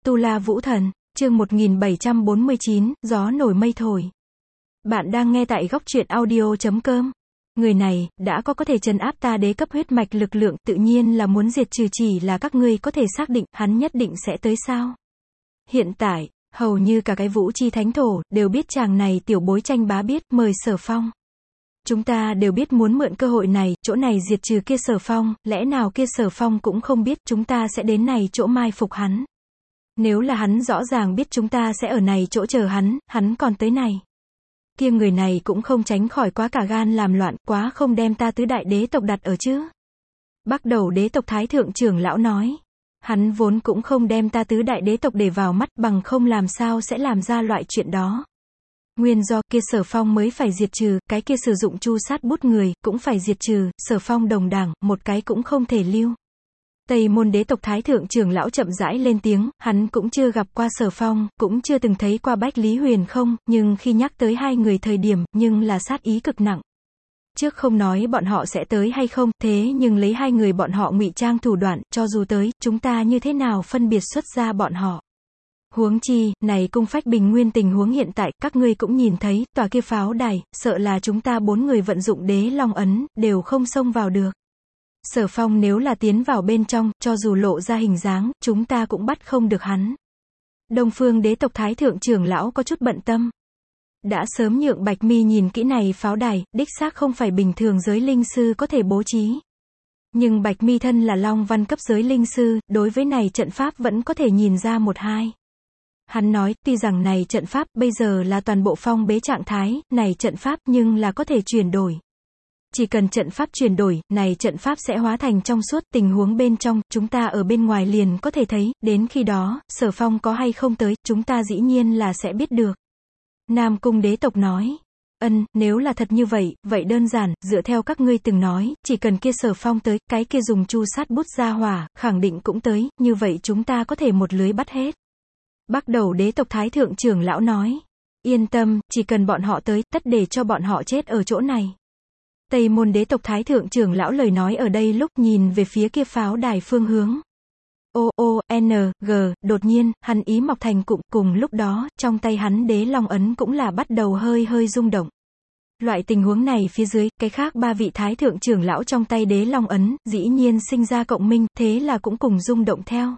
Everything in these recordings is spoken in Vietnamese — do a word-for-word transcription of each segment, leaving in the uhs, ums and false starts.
Tu La Vũ Thần, chương một nghìn bảy trăm bốn mươi chín, gió nổi mây thổi. Bạn đang nghe tại góc truyện audio chấm com. Người này, đã có có thể trấn áp ta đế cấp huyết mạch lực lượng, tự nhiên là muốn diệt trừ, chỉ là các ngươi có thể xác định, hắn nhất định sẽ tới sao? Hiện tại, hầu như cả cái Vũ Chi Thánh Thổ, đều biết chàng này tiểu bối tranh bá biết, mời Sở Phong. Chúng ta đều biết muốn mượn cơ hội này, chỗ này diệt trừ kia Sở Phong, lẽ nào kia Sở Phong cũng không biết chúng ta sẽ đến này chỗ mai phục hắn. Nếu là hắn rõ ràng biết chúng ta sẽ ở này chỗ chờ hắn, hắn còn tới này. Kia người này cũng không tránh khỏi quá cả gan làm loạn, quá không đem ta tứ đại đế tộc đặt ở chứ. Bắt đầu đế tộc thái thượng trưởng lão nói. Hắn vốn cũng không đem ta tứ đại đế tộc để vào mắt, bằng không làm sao sẽ làm ra loại chuyện đó. Nguyên do kia Sở Phong mới phải diệt trừ, cái kia sử dụng chu sát bút người, cũng phải diệt trừ, Sở Phong đồng đảng, một cái cũng không thể lưu. Tây môn đế tộc thái thượng trưởng lão chậm rãi lên tiếng, hắn cũng chưa gặp qua Sở Phong, cũng chưa từng thấy qua Bách Lý Huyền không, nhưng khi nhắc tới hai người thời điểm, nhưng là sát ý cực nặng. Trước không nói bọn họ sẽ tới hay không, thế nhưng lấy hai người bọn họ ngụy trang thủ đoạn, cho dù tới, chúng ta như thế nào phân biệt xuất ra bọn họ. Huống chi, này cung phách bình nguyên tình huống hiện tại, các ngươi cũng nhìn thấy, tòa kia pháo đài, sợ là chúng ta bốn người vận dụng đế long ấn, đều không xông vào được. Sở Phong nếu là tiến vào bên trong, cho dù lộ ra hình dáng, chúng ta cũng bắt không được hắn. Đông Phương đế tộc thái thượng trưởng lão có chút bận tâm. Đã sớm nhượng Bạch Mi nhìn kỹ này pháo đài, đích xác không phải bình thường giới linh sư có thể bố trí. Nhưng Bạch Mi thân là Long Văn cấp giới linh sư, đối với này trận pháp vẫn có thể nhìn ra một hai. Hắn nói, tuy rằng này trận pháp bây giờ là toàn bộ phong bế trạng thái, này trận pháp nhưng là có thể chuyển đổi. Chỉ cần trận pháp chuyển đổi, này trận pháp sẽ hóa thành trong suốt, tình huống bên trong, chúng ta ở bên ngoài liền có thể thấy, đến khi đó, Sở Phong có hay không tới, chúng ta dĩ nhiên là sẽ biết được. Nam Cung đế tộc nói, ân, nếu là thật như vậy, vậy đơn giản, dựa theo các ngươi từng nói, chỉ cần kia Sở Phong tới, cái kia dùng chu sát bút ra hỏa, khẳng định cũng tới, như vậy chúng ta có thể một lưới bắt hết. Bắt đầu đế tộc thái thượng trưởng lão nói, yên tâm, chỉ cần bọn họ tới, tất để cho bọn họ chết ở chỗ này. Tây môn đế tộc thái thượng trưởng lão lời nói ở đây lúc nhìn về phía kia pháo đài phương hướng. O O N G, đột nhiên, hắn ý mọc thành cụm, cùng lúc đó, trong tay hắn đế long ấn cũng là bắt đầu hơi hơi rung động. Loại tình huống này phía dưới, cái khác ba vị thái thượng trưởng lão trong tay đế long ấn, dĩ nhiên sinh ra cộng minh, thế là cũng cùng rung động theo.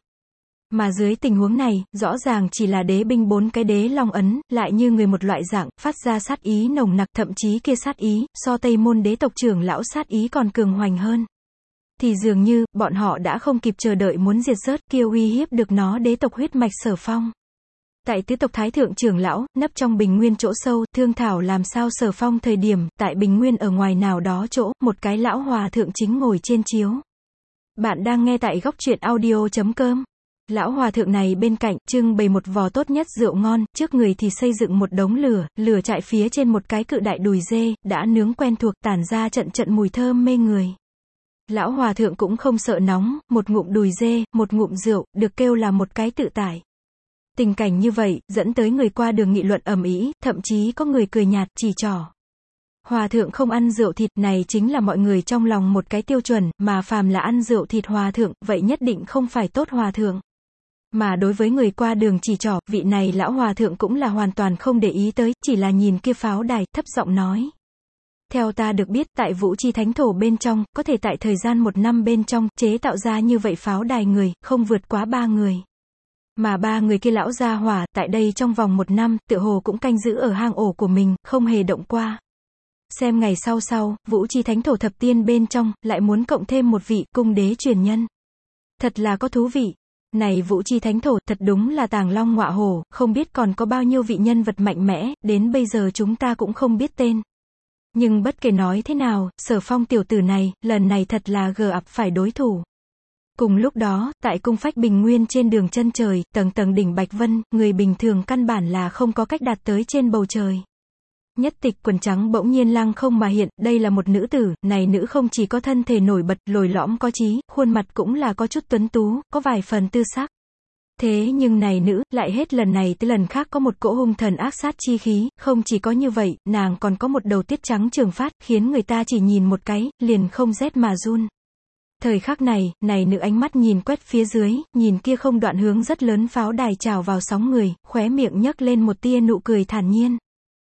Mà dưới tình huống này, rõ ràng chỉ là đế binh bốn cái đế long ấn, lại như người một loại dạng, phát ra sát ý nồng nặc, thậm chí kia sát ý, so Tây môn đế tộc trưởng lão sát ý còn cường hoành hơn. Thì dường như, bọn họ đã không kịp chờ đợi muốn diệt rớt kia uy hiếp được nó đế tộc huyết mạch Sở Phong. Tại tứ tộc thái thượng trưởng lão, nấp trong bình nguyên chỗ sâu, thương thảo làm sao Sở Phong thời điểm, tại bình nguyên ở ngoài nào đó chỗ, một cái lão hòa thượng chính ngồi trên chiếu. Bạn đang nghe tại góc truyện audio chấm com. Lão hòa thượng này bên cạnh, trưng bày một vò tốt nhất rượu ngon, trước người thì xây dựng một đống lửa, lửa trại phía trên một cái cự đại đùi dê, đã nướng quen thuộc, tản ra trận trận mùi thơm mê người. Lão hòa thượng cũng không sợ nóng, một ngụm đùi dê, một ngụm rượu, được kêu là một cái tự tại. Tình cảnh như vậy, dẫn tới người qua đường nghị luận ầm ĩ, thậm chí có người cười nhạt, chỉ trỏ. Hòa thượng không ăn rượu thịt, này chính là mọi người trong lòng một cái tiêu chuẩn, mà phàm là ăn rượu thịt hòa thượng, vậy nhất định không phải tốt hòa thượng. Mà đối với người qua đường chỉ trỏ, vị này lão hòa thượng cũng là hoàn toàn không để ý tới, chỉ là nhìn kia pháo đài, thấp giọng nói. Theo ta được biết, tại Vũ Chi Thánh Thổ bên trong, có thể tại thời gian một năm bên trong, chế tạo ra như vậy pháo đài người, không vượt quá ba người. Mà ba người kia lão gia hỏa, tại đây trong vòng một năm, tựa hồ cũng canh giữ ở hang ổ của mình, không hề động qua. Xem ngày sau sau, Vũ Chi Thánh Thổ thập tiên bên trong, lại muốn cộng thêm một vị cung đế truyền nhân. Thật là có thú vị. Này Vũ Chi Thánh Thổ, thật đúng là tàng long ngọa hổ, không biết còn có bao nhiêu vị nhân vật mạnh mẽ, đến bây giờ chúng ta cũng không biết tên. Nhưng bất kể nói thế nào, Sở Phong tiểu tử này, lần này thật là gờ ập phải đối thủ. Cùng lúc đó, tại cung phách bình nguyên trên đường chân trời, tầng tầng đỉnh Bạch Vân, người bình thường căn bản là không có cách đạt tới trên bầu trời. Nhất tịch quần trắng bỗng nhiên lăng không mà hiện, đây là một nữ tử, này nữ không chỉ có thân thể nổi bật, lồi lõm có trí, khuôn mặt cũng là có chút tuấn tú, có vài phần tư sắc. Thế nhưng này nữ, lại hết lần này tới lần khác có một cỗ hung thần ác sát chi khí, không chỉ có như vậy, nàng còn có một đầu tiết trắng trường phát, khiến người ta chỉ nhìn một cái, liền không rét mà run. Thời khắc này, này nữ ánh mắt nhìn quét phía dưới, nhìn kia không đoạn hướng rất lớn pháo đài trào vào sóng người, khóe miệng nhấc lên một tia nụ cười thản nhiên.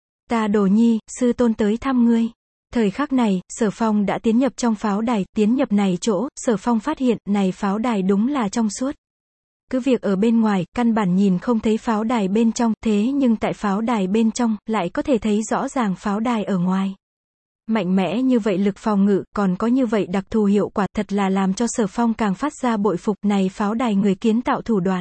Ta Đồ Nhi, sư tôn tới thăm ngươi. Thời khắc này, Sở Phong đã tiến nhập trong pháo đài, tiến nhập này chỗ, Sở Phong phát hiện, này pháo đài đúng là trong suốt. Cứ việc ở bên ngoài, căn bản nhìn không thấy pháo đài bên trong, thế nhưng tại pháo đài bên trong, lại có thể thấy rõ ràng pháo đài ở ngoài. Mạnh mẽ như vậy lực phòng ngự, còn có như vậy đặc thù hiệu quả, thật là làm cho Sở Phong càng phát ra bội phục, này pháo đài người kiến tạo thủ đoạn.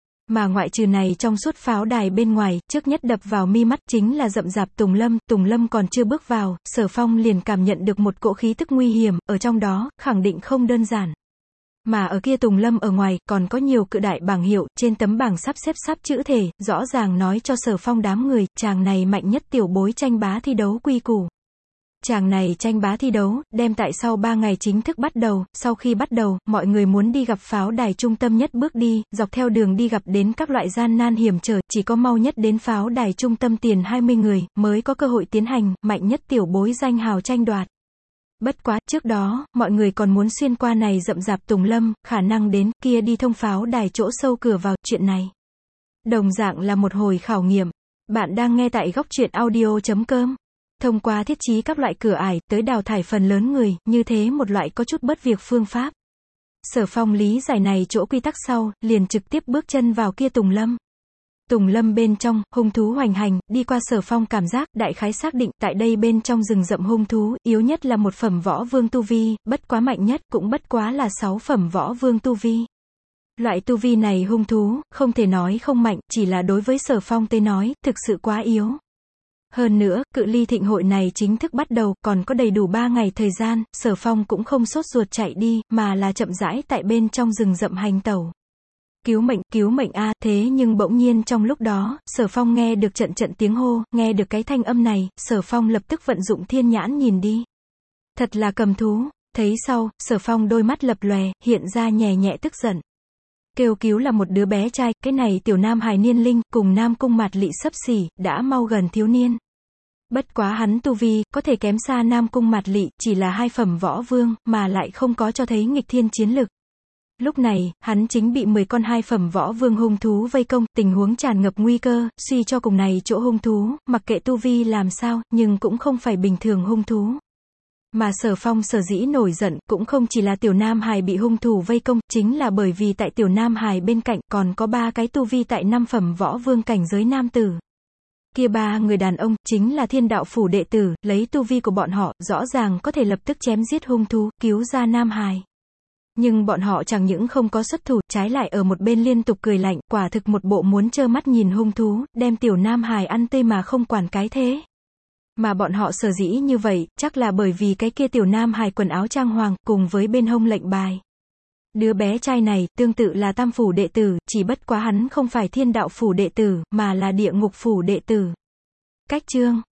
Mà ngoại trừ này trong suốt pháo đài bên ngoài, trước nhất đập vào mi mắt chính là rậm rạp Tùng Lâm, Tùng Lâm còn chưa bước vào, Sở Phong liền cảm nhận được một cỗ khí tức nguy hiểm, ở trong đó, khẳng định không đơn giản. Mà ở kia Tùng Lâm ở ngoài, còn có nhiều cự đại bảng hiệu, trên tấm bảng sắp xếp sắp chữ thể, rõ ràng nói cho Sở Phong đám người, chàng này mạnh nhất tiểu bối tranh bá thi đấu quy củ. Chàng này tranh bá thi đấu, đem tại sau ba ngày chính thức bắt đầu, sau khi bắt đầu, mọi người muốn đi gặp pháo đài trung tâm nhất bước đi, dọc theo đường đi gặp đến các loại gian nan hiểm trở, chỉ có mau nhất đến pháo đài trung tâm tiền hai mươi người, mới có cơ hội tiến hành, mạnh nhất tiểu bối danh hào tranh đoạt. Bất quá, trước đó, mọi người còn muốn xuyên qua này rậm rạp Tùng Lâm, khả năng đến, kia đi thông pháo đài chỗ sâu cửa vào, chuyện này. Đồng dạng là một hồi khảo nghiệm. Bạn đang nghe tại góc truyện audio chấm com. Thông qua thiết trí các loại cửa ải, tới đào thải phần lớn người, như thế một loại có chút bất việc phương pháp. Sở Phong lý giải này chỗ quy tắc sau, liền trực tiếp bước chân vào kia Tùng Lâm. Tùng Lâm bên trong, hung thú hoành hành, đi qua Sở Phong cảm giác, đại khái xác định, tại đây bên trong rừng rậm hung thú, yếu nhất là một phẩm võ vương tu vi, bất quá mạnh nhất, cũng bất quá là sáu phẩm võ vương tu vi. Loại tu vi này hung thú, không thể nói không mạnh, chỉ là đối với Sở Phong tới nói, thực sự quá yếu. Hơn nữa, cự ly thịnh hội này chính thức bắt đầu, còn có đầy đủ ba ngày thời gian, Sở Phong cũng không sốt ruột chạy đi, mà là chậm rãi tại bên trong rừng rậm hành tẩu. Cứu mệnh, cứu mệnh a, thế nhưng bỗng nhiên trong lúc đó, Sở Phong nghe được trận trận tiếng hô, nghe được cái thanh âm này, Sở Phong lập tức vận dụng thiên nhãn nhìn đi. Thật là cầm thú, thấy sau, Sở Phong đôi mắt lập lòe, hiện ra nhẹ nhẹ tức giận. Kêu cứu là một đứa bé trai, cái này tiểu nam hài niên linh, cùng Nam Cung Mạt Lị xấp xỉ, đã mau gần thiếu niên. Bất quá hắn tu vi, có thể kém xa Nam Cung Mạt Lị, chỉ là hai phẩm võ vương, mà lại không có cho thấy nghịch thiên chiến lực. Lúc này, hắn chính bị mười con hai phẩm võ vương hung thú vây công, tình huống tràn ngập nguy cơ, suy cho cùng này chỗ hung thú, mặc kệ tu vi làm sao, nhưng cũng không phải bình thường hung thú. Mà Sở Phong sở dĩ nổi giận, cũng không chỉ là tiểu nam hài bị hung thủ vây công, chính là bởi vì tại tiểu nam hài bên cạnh, còn có ba cái tu vi tại năm phẩm võ vương cảnh giới nam tử. Kia ba người đàn ông, chính là Thiên Đạo Phủ đệ tử, lấy tu vi của bọn họ, rõ ràng có thể lập tức chém giết hung thú, cứu ra nam hài. Nhưng bọn họ chẳng những không có xuất thủ, trái lại ở một bên liên tục cười lạnh, quả thực một bộ muốn trơ mắt nhìn hung thú, đem tiểu nam hài ăn tươi mà không quản cái thế. Mà bọn họ sở dĩ như vậy, chắc là bởi vì cái kia tiểu nam hài quần áo trang hoàng, cùng với bên hông lệnh bài. Đứa bé trai này, tương tự là Tam Phủ đệ tử, chỉ bất quá hắn không phải Thiên Đạo Phủ đệ tử, mà là Địa Ngục Phủ đệ tử. Cách chương